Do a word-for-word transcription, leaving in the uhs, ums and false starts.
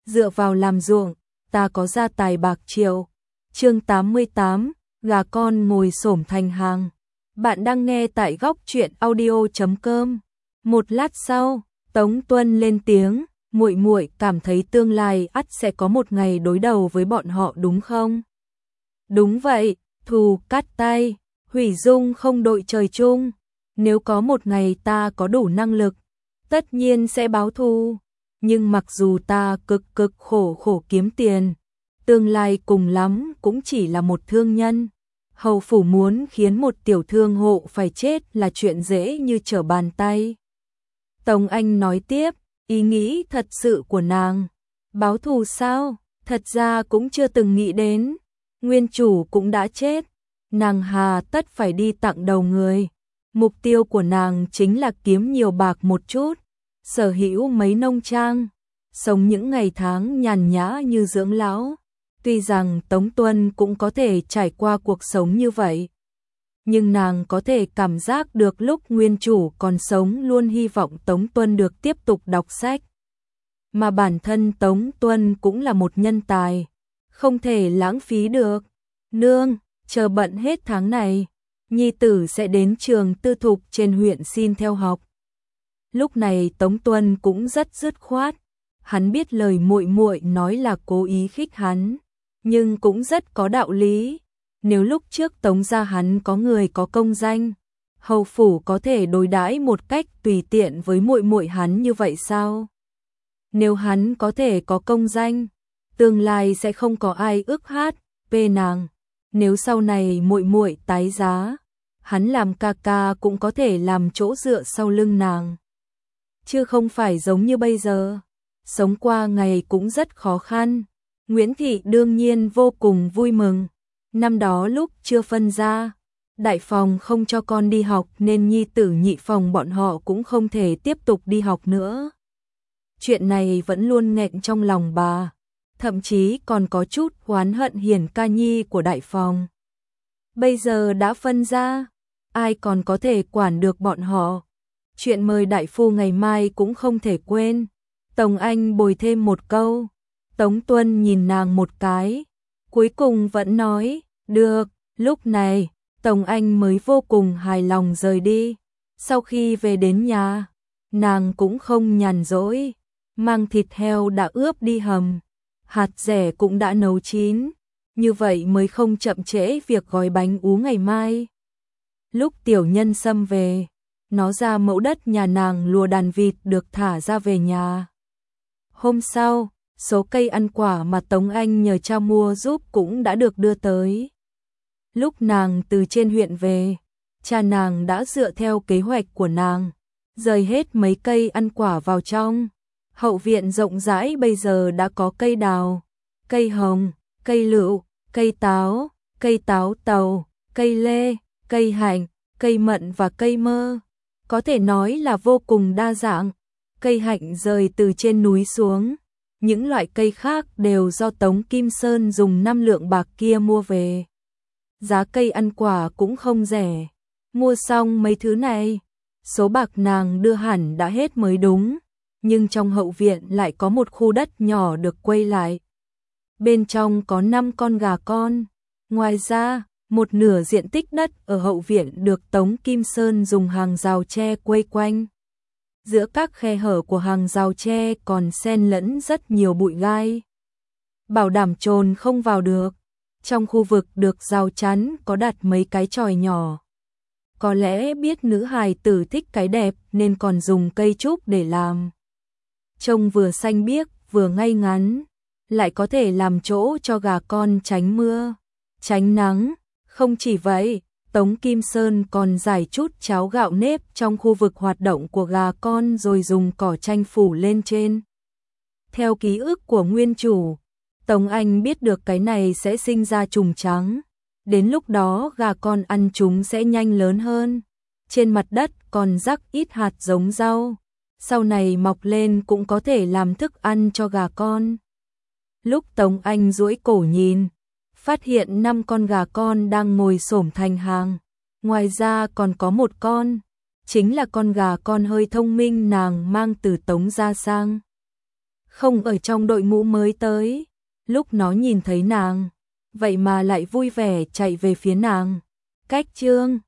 dựa vào làm ruộng, ta có gia tài bạc triệu. Chương tám mươi tám, gà con ngồi xổm thành hàng. Bạn đang nghe tại góc truyện audio chấm com. Một lát sau, Tống Tuân lên tiếng, muội muội cảm thấy tương lai ắt sẽ có một ngày đối đầu với bọn họ đúng không? Đúng vậy, thù cắt tay, hủy dung không đội trời chung. Nếu có một ngày ta có đủ năng lực, tất nhiên sẽ báo thù. Nhưng mặc dù ta cực cực khổ khổ kiếm tiền, tương lai cùng lắm cũng chỉ là một thương nhân. Hầu phủ muốn khiến một tiểu thương hộ phải chết là chuyện dễ như trở bàn tay. Tống Anh nói tiếp, ý nghĩ thật sự của nàng. Báo thù sao? Thật ra cũng chưa từng nghĩ đến. Nguyên chủ cũng đã chết. Nàng hà tất phải đi tặng đầu người. Mục tiêu của nàng chính là kiếm nhiều bạc một chút, sở hữu mấy nông trang, sống những ngày tháng nhàn nhã như dưỡng lão. Tuy rằng Tống Tuân cũng có thể trải qua cuộc sống như vậy, nhưng nàng có thể cảm giác được lúc nguyên chủ còn sống luôn hy vọng Tống Tuân được tiếp tục đọc sách. Mà bản thân Tống Tuân cũng là một nhân tài, không thể lãng phí được. Nương, chờ bận hết tháng này, nhi tử sẽ đến trường tư thục trên huyện xin theo học. Lúc này Tống Tuân cũng rất dứt khoát, hắn biết lời muội muội nói là cố ý khích hắn, nhưng cũng rất có đạo lý. Nếu lúc trước Tống gia hắn có người có công danh, hầu phủ có thể đối đãi một cách tùy tiện với muội muội hắn như vậy sao? Nếu hắn có thể có công danh, tương lai sẽ không có ai ức hát về nàng. Nếu sau này muội muội tái giá, hắn làm ca ca cũng có thể làm chỗ dựa sau lưng nàng. Chứ không phải giống như bây giờ, sống qua ngày cũng rất khó khăn. Nguyễn Thị đương nhiên vô cùng vui mừng. Năm đó lúc chưa phân ra, đại phòng không cho con đi học nên nhi tử nhị phòng bọn họ cũng không thể tiếp tục đi học nữa. Chuyện này vẫn luôn nghẹn trong lòng bà, thậm chí còn có chút oán hận Hiển ca nhi của đại phòng. Bây giờ đã phân ra, ai còn có thể quản được bọn họ. Chuyện mời đại phu ngày mai cũng không thể quên. Tống Anh bồi thêm một câu. Tống Tuân nhìn nàng một cái, cuối cùng vẫn nói, được. Lúc này, Tống Anh mới vô cùng hài lòng rời đi. Sau khi về đến nhà, nàng cũng không nhàn rỗi, mang thịt heo đã ướp đi hầm, hạt dẻ cũng đã nấu chín, như vậy mới không chậm trễ việc gói bánh ú ngày mai. Lúc Tiểu Nhân Sâm về, nó ra mẫu đất nhà nàng lùa đàn vịt được thả ra về nhà. Hôm sau, số cây ăn quả mà Tống Anh nhờ cha mua giúp cũng đã được đưa tới. Lúc nàng từ trên huyện về, cha nàng đã dựa theo kế hoạch của nàng, rời hết mấy cây ăn quả vào trong. Hậu viện rộng rãi bây giờ đã có cây đào, cây hồng, cây lựu, cây táo, cây táo tàu, cây lê, cây hạnh, cây mận và cây mơ. Có thể nói là vô cùng đa dạng. Cây hạnh rời từ trên núi xuống. Những loại cây khác đều do Tống Kim Sơn dùng năm lượng bạc kia mua về. Giá cây ăn quả cũng không rẻ. Mua xong mấy thứ này, số bạc nàng đưa hẳn đã hết mới đúng. Nhưng trong hậu viện lại có một khu đất nhỏ được quây lại. Bên trong có năm con gà con. Ngoài ra, một nửa diện tích đất ở hậu viện được Tống Kim Sơn dùng hàng rào tre quây quanh. Giữa các khe hở của hàng rào tre còn xen lẫn rất nhiều bụi gai, bảo đảm trồn không vào được. Trong khu vực được rào chắn có đặt mấy cái chòi nhỏ. Có lẽ biết nữ hài tử thích cái đẹp nên còn dùng cây trúc để làm. Trông vừa xanh biếc vừa ngay ngắn, lại có thể làm chỗ cho gà con tránh mưa, tránh nắng. Không chỉ vậy, Tống Kim Sơn còn rải chút cháo gạo nếp trong khu vực hoạt động của gà con rồi dùng cỏ tranh phủ lên trên. Theo ký ức của nguyên chủ, Tống Anh biết được cái này sẽ sinh ra trùng trắng. Đến lúc đó gà con ăn chúng sẽ nhanh lớn hơn. Trên mặt đất còn rắc ít hạt giống rau. Sau này mọc lên cũng có thể làm thức ăn cho gà con. Lúc Tống Anh duỗi cổ nhìn, phát hiện năm con gà con đang ngồi xổm thành hàng. Ngoài ra còn có một con, chính là con gà con hơi thông minh nàng mang từ Tống gia sang. không ở trong đội ngũ mới tới. Lúc nó nhìn thấy nàng, vậy mà lại vui vẻ chạy về phía nàng. Cách Trương